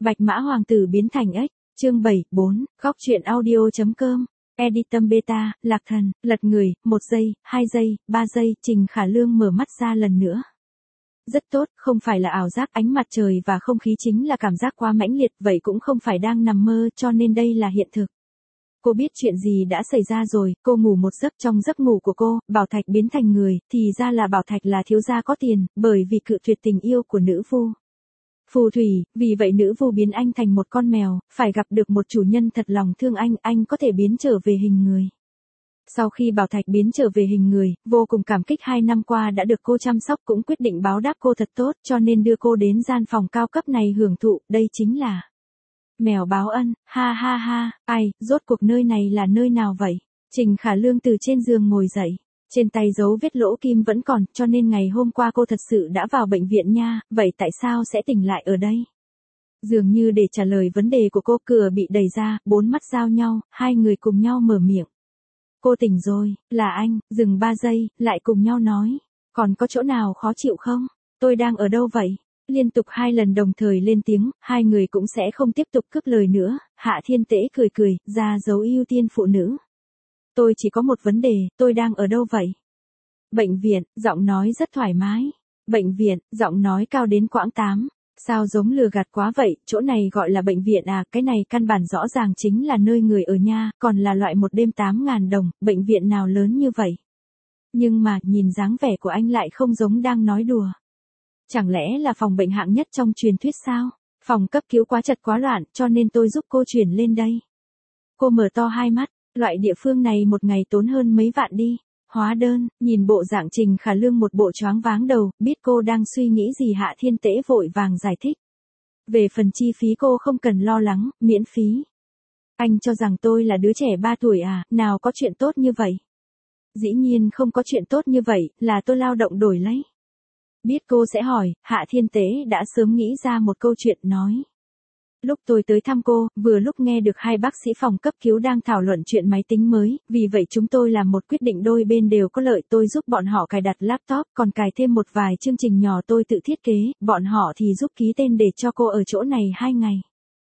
Bạch Mã Hoàng tử biến thành ếch, chương 74, góc truyện audio.com, Editum Beta, Lạc Thần, lật người, 1 giây, 2 giây, 3 giây, Trình Khả Lương mở mắt ra lần nữa. Rất tốt, không phải là ảo giác, ánh mặt trời và không khí chính là cảm giác quá mãnh liệt, vậy cũng không phải đang nằm mơ, cho nên đây là hiện thực. Cô biết chuyện gì đã xảy ra rồi, cô ngủ một giấc, trong giấc ngủ của cô, Bảo Thạch biến thành người, thì ra là Bảo Thạch là thiếu gia có tiền, bởi vì cự tuyệt tình yêu của nữ vu. Phù thủy, vì vậy nữ vu biến anh thành một con mèo, phải gặp được một chủ nhân thật lòng thương anh có thể biến trở về hình người. Sau khi Bảo Thạch biến trở về hình người, vô cùng cảm kích 2 năm qua đã được cô chăm sóc, cũng quyết định báo đáp cô thật tốt, cho nên đưa cô đến gian phòng cao cấp này hưởng thụ, đây chính là mèo báo ân, ha ha ha, ai, rốt cuộc nơi này là nơi nào vậy? Trình Khả Lương từ trên giường ngồi dậy, trên tay dấu vết lỗ kim vẫn còn, cho nên ngày hôm qua cô thật sự đã vào bệnh viện nha, vậy tại sao sẽ tỉnh lại ở đây? Dường như để trả lời vấn đề của cô, cửa bị đẩy ra, 4 mắt giao nhau, 2 người cùng nhau mở miệng. Cô tỉnh rồi, là anh, dừng 3 giây, lại cùng nhau nói, còn có chỗ nào khó chịu không? Tôi đang ở đâu vậy? Liên tục 2 lần đồng thời lên tiếng, 2 người cũng sẽ không tiếp tục cướp lời nữa, Hạ Thiên Tễ cười cười, ra dấu ưu tiên phụ nữ. Tôi chỉ có một vấn đề, tôi đang ở đâu vậy? Bệnh viện, giọng nói rất thoải mái. Bệnh viện, giọng nói cao đến quãng 8. Sao giống lừa gạt quá vậy, chỗ này gọi là bệnh viện à, cái này căn bản rõ ràng chính là nơi người ở nha, còn là loại một đêm 8.000 đồng, bệnh viện nào lớn như vậy? Nhưng mà, nhìn dáng vẻ của anh lại không giống đang nói đùa. Chẳng lẽ là phòng bệnh hạng nhất trong truyền thuyết sao? Phòng cấp cứu quá chật quá loạn, cho nên tôi giúp cô chuyển lên đây. Cô mở to hai mắt, loại địa phương này một ngày tốn hơn mấy vạn đi. Hóa đơn, nhìn bộ dạng Trình Khả Lương một bộ choáng váng đầu, biết cô đang suy nghĩ gì, Hạ Thiên Tễ vội vàng giải thích. Về phần chi phí cô không cần lo lắng, miễn phí. Anh cho rằng tôi là đứa trẻ 3 tuổi à, nào có chuyện tốt như vậy? Dĩ nhiên không có chuyện tốt như vậy, là tôi lao động đổi lấy. Biết cô sẽ hỏi, Hạ Thiên Tế đã sớm nghĩ ra một câu chuyện nói. Lúc tôi tới thăm cô, vừa lúc nghe được 2 bác sĩ phòng cấp cứu đang thảo luận chuyện máy tính mới, vì vậy chúng tôi làm một quyết định đôi bên đều có lợi, tôi giúp bọn họ cài đặt laptop, còn cài thêm một vài chương trình nhỏ tôi tự thiết kế, bọn họ thì giúp ký tên để cho cô ở chỗ này 2 ngày.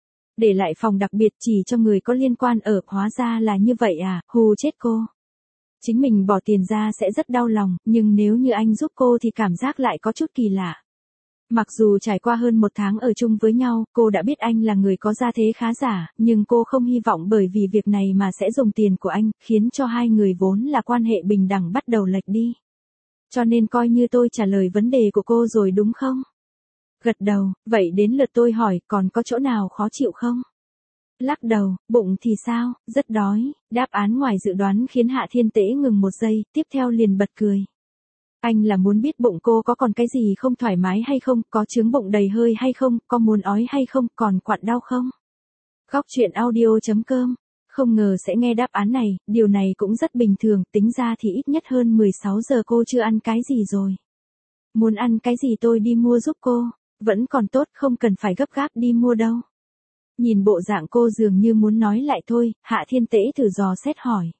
Để lại phòng đặc biệt chỉ cho người có liên quan ở, hóa ra là như vậy à, hù chết cô. Chính mình bỏ tiền ra sẽ rất đau lòng, nhưng nếu như anh giúp cô thì cảm giác lại có chút kỳ lạ. Mặc dù trải qua hơn 1 tháng ở chung với nhau, cô đã biết anh là người có gia thế khá giả, nhưng cô không hy vọng bởi vì việc này mà sẽ dùng tiền của anh, khiến cho 2 người vốn là quan hệ bình đẳng bắt đầu lệch đi. Cho nên coi như tôi trả lời vấn đề của cô rồi đúng không? Gật đầu, vậy đến lượt tôi hỏi, còn có chỗ nào khó chịu không? Lắc đầu, bụng thì sao, rất đói, đáp án ngoài dự đoán khiến Hạ Thiên Tễ ngừng 1 giây, tiếp theo liền bật cười. Anh là muốn biết bụng cô có còn cái gì không thoải mái hay không, có trướng bụng đầy hơi hay không, có muốn ói hay không, còn quặn đau không? Góc truyện audio.com, không ngờ sẽ nghe đáp án này, điều này cũng rất bình thường, tính ra thì ít nhất hơn 16 giờ cô chưa ăn cái gì rồi. Muốn ăn cái gì tôi đi mua giúp cô, vẫn còn tốt, không cần phải gấp gáp đi mua đâu. Nhìn bộ dạng cô dường như muốn nói lại thôi, Hạ Thiên Tễ thử dò xét hỏi.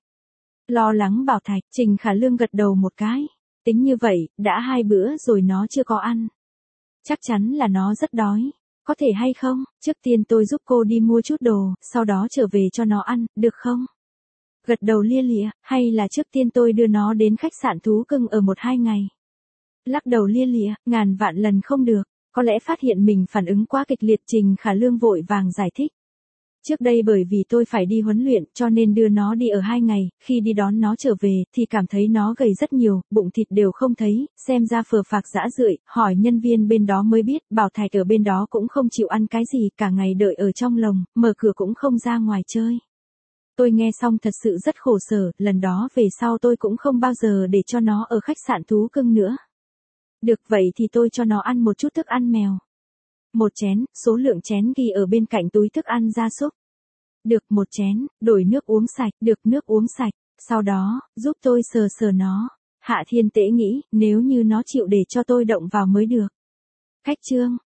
Lo lắng Bảo Thạch, Trình Khả Lương gật đầu một cái. Tính như vậy, đã 2 bữa rồi nó chưa có ăn. Chắc chắn là nó rất đói. Có thể hay không, trước tiên tôi giúp cô đi mua chút đồ, sau đó trở về cho nó ăn, được không? Gật đầu lia lịa, hay là trước tiên tôi đưa nó đến khách sạn thú cưng ở 1-2 ngày? Lắc đầu lia lịa, ngàn vạn lần không được. Có lẽ phát hiện mình phản ứng quá kịch liệt, Trình Khả Lương vội vàng giải thích. Trước đây bởi vì tôi phải đi huấn luyện cho nên đưa nó đi ở 2 ngày, khi đi đón nó trở về thì cảm thấy nó gầy rất nhiều, bụng thịt đều không thấy, xem ra phờ phạc rã rượi, hỏi nhân viên bên đó mới biết, Bảo Thạch ở bên đó cũng không chịu ăn cái gì, cả ngày đợi ở trong lồng, mở cửa cũng không ra ngoài chơi. Tôi nghe xong thật sự rất khổ sở, lần đó về sau tôi cũng không bao giờ để cho nó ở khách sạn thú cưng nữa. Được vậy thì tôi cho nó ăn một chút thức ăn mèo. 1 chén, số lượng chén ghi ở bên cạnh túi thức ăn gia súc. Được 1 chén, đổi nước uống sạch, được nước uống sạch, sau đó, giúp tôi sờ sờ nó. Hạ Thiên Tễ nghĩ, nếu như nó chịu để cho tôi động vào mới được. Khách trương,